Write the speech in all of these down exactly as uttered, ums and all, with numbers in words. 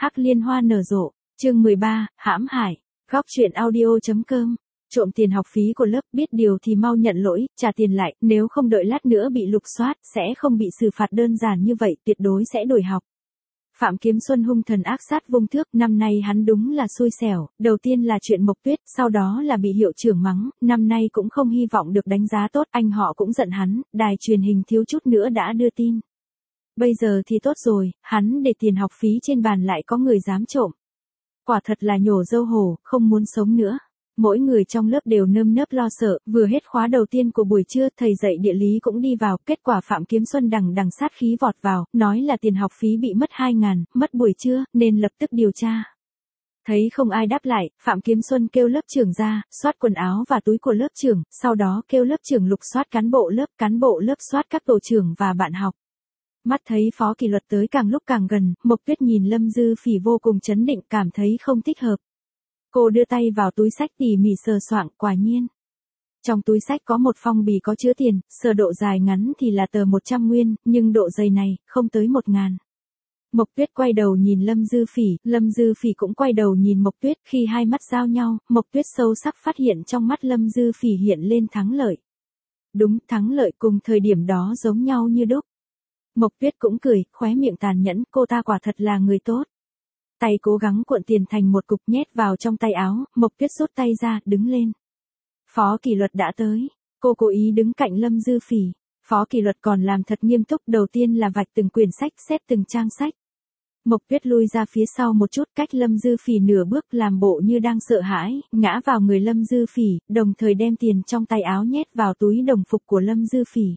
Hắc liên hoa nở rộ, chương mười ba, hãm hại, góc truyện audio.com. Trộm tiền học phí của lớp, biết điều thì mau nhận lỗi, trả tiền lại, nếu không đợi lát nữa bị lục soát, sẽ không bị xử phạt đơn giản như vậy, tuyệt đối sẽ đổi học. Phạm Kiếm Xuân hung thần ác sát vung thước, năm nay hắn đúng là xui xẻo, đầu tiên là chuyện Mộc Tuyết, sau đó là bị hiệu trưởng mắng, năm nay cũng không hy vọng được đánh giá tốt, anh họ cũng giận hắn, đài truyền hình thiếu chút nữa đã đưa tin. Bây giờ thì tốt rồi, hắn để tiền học phí trên bàn lại có người dám trộm. Quả thật là nhổ dâu hổ, không muốn sống nữa. Mỗi người trong lớp đều nơm nớp lo sợ, vừa hết khóa đầu tiên của buổi trưa, thầy dạy địa lý cũng đi vào, kết quả Phạm Kiếm Xuân đằng đằng sát khí vọt vào, nói là tiền học phí bị mất hai ngàn, mất buổi trưa, nên lập tức điều tra. Thấy không ai đáp lại, Phạm Kiếm Xuân kêu lớp trưởng ra, soát quần áo và túi của lớp trưởng, sau đó kêu lớp trưởng lục soát cán bộ lớp, cán bộ lớp soát các tổ trưởng và bạn học. Mắt thấy phó kỷ luật tới càng lúc càng gần, Mộc Tuyết nhìn Lâm Dư Phỉ vô cùng chấn định, cảm thấy không thích hợp. Cô đưa tay vào túi sách tỉ mỉ sờ soạng, quả nhiên. Trong túi sách có một phong bì có chứa tiền, sờ độ dài ngắn thì là tờ một trăm nguyên, nhưng độ dày này, không tới một ngàn. Mộc Tuyết quay đầu nhìn Lâm Dư Phỉ, Lâm Dư Phỉ cũng quay đầu nhìn Mộc Tuyết, khi hai mắt giao nhau, Mộc Tuyết sâu sắc phát hiện trong mắt Lâm Dư Phỉ hiện lên thắng lợi. Đúng, thắng lợi cùng thời điểm đó giống nhau như đúc. Mộc Tuyết cũng cười, khóe miệng tàn nhẫn, cô ta quả thật là người tốt. Tay cố gắng cuộn tiền thành một cục nhét vào trong tay áo, Mộc Tuyết rút tay ra, đứng lên. Phó kỷ luật đã tới. Cô cố ý đứng cạnh Lâm Dư Phỉ. Phó kỷ luật còn làm thật nghiêm túc, đầu tiên là vạch từng quyển sách, xếp từng trang sách. Mộc Tuyết lui ra phía sau một chút, cách Lâm Dư Phỉ nửa bước, làm bộ như đang sợ hãi, ngã vào người Lâm Dư Phỉ, đồng thời đem tiền trong tay áo nhét vào túi đồng phục của Lâm Dư Phỉ.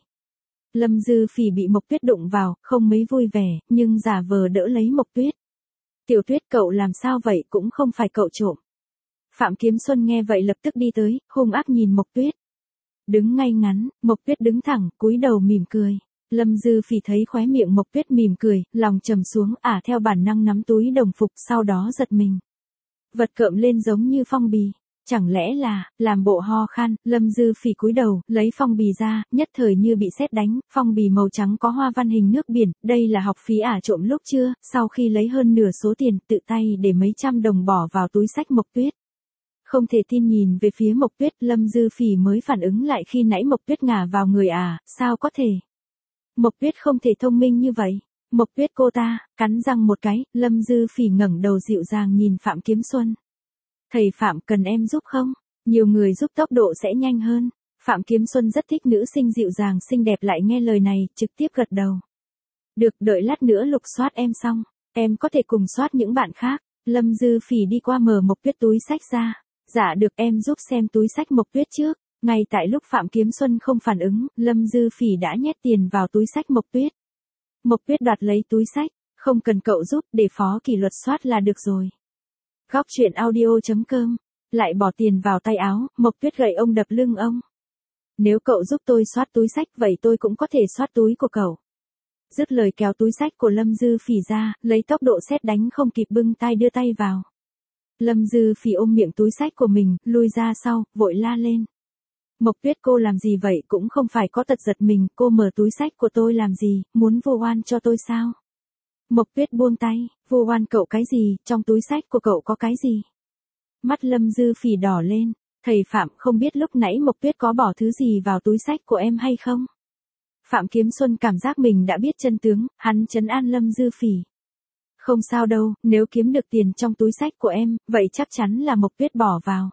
Lâm Dư Phỉ bị Mộc Tuyết đụng vào, không mấy vui vẻ, nhưng giả vờ đỡ lấy Mộc Tuyết. Tiểu Tuyết, cậu làm sao vậy, cũng không phải cậu trộm. Phạm Kiếm Xuân nghe vậy lập tức đi tới, hung ác nhìn Mộc Tuyết. Đứng ngay ngắn, Mộc Tuyết đứng thẳng, cúi đầu mỉm cười. Lâm Dư Phỉ thấy khóe miệng Mộc Tuyết mỉm cười, lòng trầm xuống, ả theo bản năng nắm túi đồng phục, sau đó giật mình. Vật cộm lên giống như phong bì. Chẳng lẽ là, làm bộ ho khan, Lâm Dư Phỉ cúi đầu, lấy phong bì ra, nhất thời như bị sét đánh, phong bì màu trắng có hoa văn hình nước biển, đây là học phí ả trộm lúc trưa, sau khi lấy hơn nửa số tiền, tự tay để mấy trăm đồng bỏ vào túi sách Mộc Tuyết. Không thể tin nhìn về phía Mộc Tuyết, Lâm Dư Phỉ mới phản ứng lại khi nãy Mộc Tuyết ngả vào người à, sao có thể? Mộc Tuyết không thể thông minh như vậy. Mộc Tuyết cô ta, cắn răng một cái, Lâm Dư Phỉ ngẩng đầu dịu dàng nhìn Phạm Kiếm Xuân. Thầy Phạm, cần em giúp không? Nhiều người giúp tốc độ sẽ nhanh hơn. Phạm Kiếm Xuân rất thích nữ sinh dịu dàng xinh đẹp, lại nghe lời này, trực tiếp gật đầu. Được, đợi lát nữa lục soát em xong, em có thể cùng soát những bạn khác. Lâm Dư Phỉ đi qua mở Mộc Tuyết túi sách ra. Dạ được, em giúp xem túi sách Mộc Tuyết trước. Ngay tại lúc Phạm Kiếm Xuân không phản ứng, Lâm Dư Phỉ đã nhét tiền vào túi sách Mộc Tuyết. Mộc Tuyết đoạt lấy túi sách, không cần cậu giúp, để phó kỷ luật soát là được rồi. Góc truyện audio.com, lại bỏ tiền vào tay áo, Mộc Tuyết gậy ông đập lưng ông. Nếu cậu giúp tôi soát túi sách, vậy tôi cũng có thể soát túi của cậu. Dứt lời kéo túi sách của Lâm Dư Phỉ ra, lấy tốc độ sét đánh không kịp bưng tay đưa tay vào. Lâm Dư Phỉ ôm miệng túi sách của mình, lui ra sau, vội la lên. Mộc Tuyết, cô làm gì vậy, cũng không phải có tật giật mình, cô mở túi sách của tôi làm gì, muốn vu oan cho tôi sao? Mộc Tuyết buông tay, vu oan cậu cái gì, trong túi sách của cậu có cái gì? Mắt Lâm Dư Phỉ đỏ lên, thầy Phạm, không biết lúc nãy Mộc Tuyết có bỏ thứ gì vào túi sách của em hay không? Phạm Kiếm Xuân cảm giác mình đã biết chân tướng, hắn trấn an Lâm Dư Phỉ. Không sao đâu, nếu kiếm được tiền trong túi sách của em, vậy chắc chắn là Mộc Tuyết bỏ vào.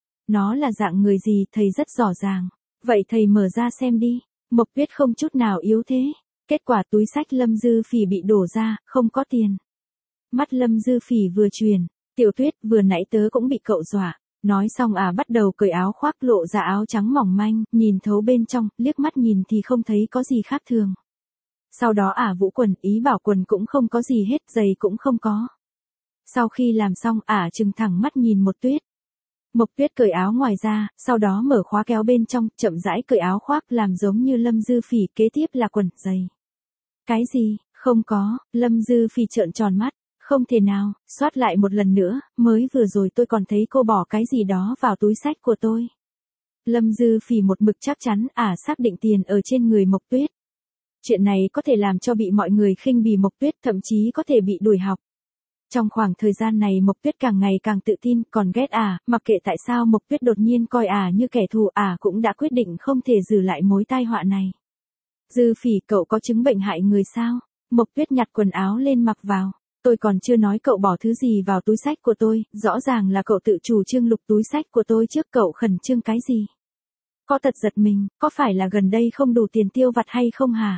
Nó là dạng người gì, thầy rất rõ ràng. Vậy thầy mở ra xem đi. Mộc Tuyết không chút nào yếu thế. Kết quả túi sách Lâm Dư Phỉ bị đổ ra, không có tiền. Mắt Lâm Dư Phỉ vừa truyền, Tiểu Tuyết, vừa nãy tớ cũng bị cậu dọa. Nói xong à bắt đầu cởi áo khoác, lộ ra áo trắng mỏng manh, nhìn thấu bên trong, liếc mắt nhìn thì không thấy có gì khác thường. Sau đó ả vũ quần, ý bảo quần cũng không có gì hết, giày cũng không có. Sau khi làm xong, ả trừng thẳng mắt nhìn một Tuyết. Mộc Tuyết cởi áo ngoài ra, sau đó mở khóa kéo bên trong, chậm rãi cởi áo khoác làm giống như Lâm Dư Phỉ, kế tiếp là quần, giày. Cái gì, không có, Lâm Dư Phỉ trợn tròn mắt, không thể nào, soát lại một lần nữa, mới vừa rồi tôi còn thấy cô bỏ cái gì đó vào túi sách của tôi. Lâm Dư Phỉ một mực chắc chắn, ả xác định tiền ở trên người Mộc Tuyết. Chuyện này có thể làm cho bị mọi người khinh bỉ Mộc Tuyết, thậm chí có thể bị đuổi học. Trong khoảng thời gian này Mộc Tuyết càng ngày càng tự tin, còn ghét ả, mặc kệ tại sao Mộc Tuyết đột nhiên coi ả như kẻ thù, ả cũng đã quyết định không thể giữ lại mối tai họa này. Dư Phỉ, cậu có chứng bệnh hại người sao? Mộc Tuyết nhặt quần áo lên mặc vào. Tôi còn chưa nói cậu bỏ thứ gì vào túi xách của tôi, rõ ràng là cậu tự chủ trương lục túi xách của tôi trước, cậu khẩn trương cái gì? Có tật giật mình, có phải là gần đây không đủ tiền tiêu vặt hay không hả?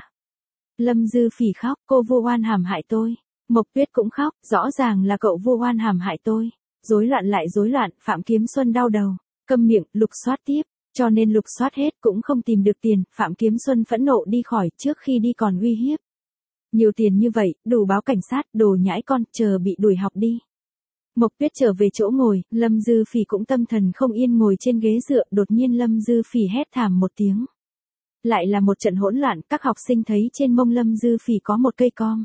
Lâm Dư Phỉ khóc, cô vu oan hãm hại tôi. Mộc Tuyết cũng khóc, rõ ràng là cậu vu oan hãm hại tôi. Rối loạn lại rối loạn, Phạm Kiếm Xuân đau đầu, câm miệng, lục soát tiếp, cho nên lục soát hết cũng không tìm được tiền, Phạm Kiếm Xuân phẫn nộ đi khỏi, trước khi đi còn uy hiếp. Nhiều tiền như vậy, đủ báo cảnh sát, đồ nhãi con, chờ bị đuổi học đi. Mộc Tuyết trở về chỗ ngồi, Lâm Dư Phỉ cũng tâm thần không yên ngồi trên ghế dựa, đột nhiên Lâm Dư Phỉ hét thảm một tiếng. Lại là một trận hỗn loạn, các học sinh thấy trên mông Lâm Dư Phỉ có một cây com.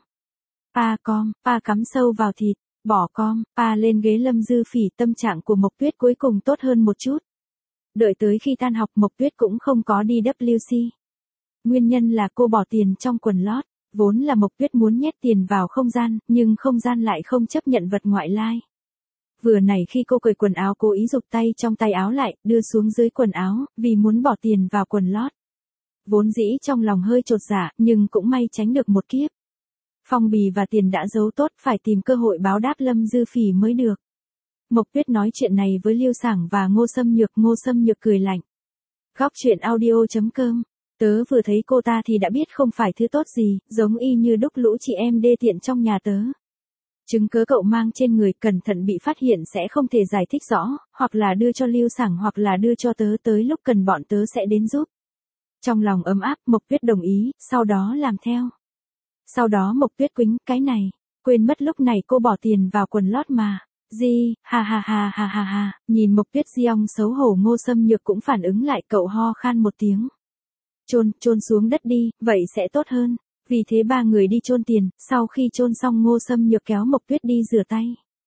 Pa com, pa cắm sâu vào thịt, bỏ com, pa lên ghế Lâm Dư Phỉ, tâm trạng của Mộc Tuyết cuối cùng tốt hơn một chút. Đợi tới khi tan học Mộc Tuyết cũng không có đi W C. Nguyên nhân là cô bỏ tiền trong quần lót, vốn là Mộc Tuyết muốn nhét tiền vào không gian, nhưng không gian lại không chấp nhận vật ngoại lai. Vừa nãy khi cô cởi quần áo cố ý giục tay trong tay áo lại, đưa xuống dưới quần áo, vì muốn bỏ tiền vào quần lót. Vốn dĩ trong lòng hơi chột dạ, nhưng cũng may tránh được một kiếp. Phong bì và tiền đã giấu tốt, phải tìm cơ hội báo đáp Lâm Dư Phỉ mới được. Mộc Tuyết nói chuyện này với Lưu Sảng và Ngô Sâm Nhược, Ngô Sâm Nhược cười lạnh. Góc truyện audio chấm com. Tớ vừa thấy cô ta thì đã biết không phải thứ tốt gì, giống y như đúc lũ chị em đê tiện trong nhà tớ. Chứng cớ cậu mang trên người, cẩn thận bị phát hiện sẽ không thể giải thích rõ, hoặc là đưa cho Lưu Sảng hoặc là đưa cho tớ, tới lúc cần bọn tớ sẽ đến giúp. Trong lòng ấm áp, Mộc Tuyết đồng ý, sau đó làm theo. Sau đó Mộc Tuyết quĩnh, cái này, quên mất lúc này cô bỏ tiền vào quần lót mà. Di, ha ha ha ha ha ha, nhìn Mộc Tuyết di ong xấu hổ, Ngô Sâm Nhược cũng phản ứng lại, cậu ho khan một tiếng. Chôn, chôn xuống đất đi, vậy sẽ tốt hơn. Vì thế ba người đi chôn tiền, sau khi chôn xong Ngô Sâm Nhược kéo Mộc Tuyết đi rửa tay.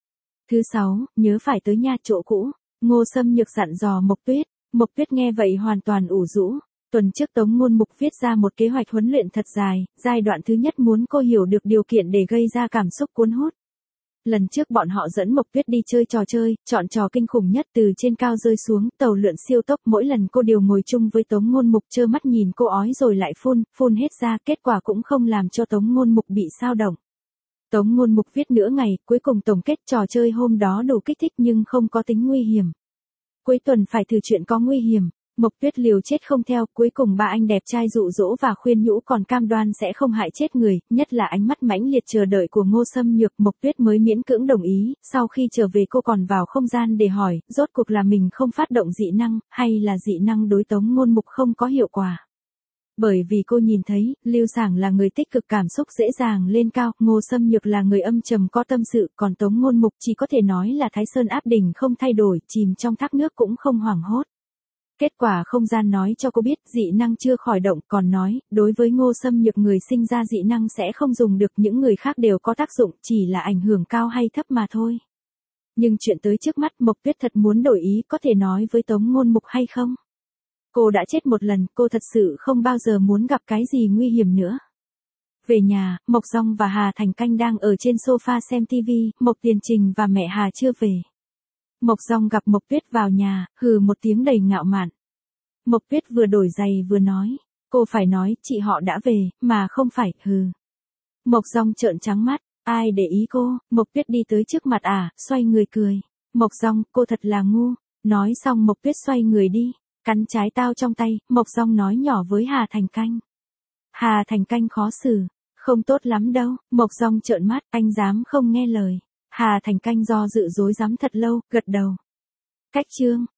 Thứ sáu, nhớ phải tới nhà chỗ cũ. Ngô Sâm Nhược dặn dò Mộc Tuyết. Mộc Tuyết nghe vậy hoàn toàn ủ rũ. Tuần trước Tống Ngôn Mục viết ra một kế hoạch huấn luyện thật dài, giai đoạn thứ nhất muốn cô hiểu được điều kiện để gây ra cảm xúc cuốn hút. Lần trước bọn họ dẫn Mộc Tuyết đi chơi trò chơi, chọn trò kinh khủng nhất từ trên cao rơi xuống, tàu lượn siêu tốc, mỗi lần cô đều ngồi chung với Tống Ngôn Mục, trơ mắt nhìn cô ói rồi lại phun, phun hết ra, kết quả cũng không làm cho Tống Ngôn Mục bị sao động. Tống Ngôn Mục viết nửa ngày, cuối cùng tổng kết trò chơi hôm đó đủ kích thích nhưng không có tính nguy hiểm. Cuối tuần phải thử chuyện có nguy hiểm. Mộc Tuyết liều chết không theo, cuối cùng ba anh đẹp trai dụ dỗ và khuyên nhủ còn cam đoan sẽ không hại chết người, nhất là ánh mắt mãnh liệt chờ đợi của Ngô Sâm Nhược, Mộc Tuyết mới miễn cưỡng đồng ý, sau khi trở về cô còn vào không gian để hỏi, rốt cuộc là mình không phát động dị năng, hay là dị năng đối Tống Ngôn Mục không có hiệu quả. Bởi vì cô nhìn thấy, Lưu Sảng là người tích cực, cảm xúc dễ dàng lên cao, Ngô Sâm Nhược là người âm trầm có tâm sự, còn Tống Ngôn Mục chỉ có thể nói là Thái Sơn áp đỉnh không thay đổi, chìm trong thác nước cũng không hoảng hốt. Kết quả không gian nói cho cô biết dị năng chưa khỏi động, còn nói, đối với Ngô Sâm Nhược người sinh ra dị năng sẽ không dùng được, những người khác đều có tác dụng, chỉ là ảnh hưởng cao hay thấp mà thôi. Nhưng chuyện tới trước mắt, Mộc Tuyết thật muốn đổi ý, có thể nói với Tống Ngôn Mục hay không? Cô đã chết một lần, cô thật sự không bao giờ muốn gặp cái gì nguy hiểm nữa. Về nhà, Mộc Dong và Hà Thành Canh đang ở trên sofa xem tivi, Mộc Tiền Trình và mẹ Hà chưa về. Mộc Dong gặp Mộc Tuyết vào nhà, hừ một tiếng đầy ngạo mạn. Mộc Tuyết vừa đổi giày vừa nói, cô phải nói chị họ đã về, mà không phải, hừ. Mộc Dong trợn trắng mắt, ai để ý cô? Mộc Tuyết đi tới trước mặt à, xoay người cười. Mộc Dong, cô thật là ngu. Nói xong Mộc Tuyết xoay người đi, cắn trái tao trong tay, Mộc Dong nói nhỏ với Hà Thành Canh. Hà Thành Canh khó xử, không tốt lắm đâu. Mộc Dong trợn mắt, anh dám không nghe lời. Hà Thành Canh do dự dối dám thật lâu, gật đầu. Cách chương.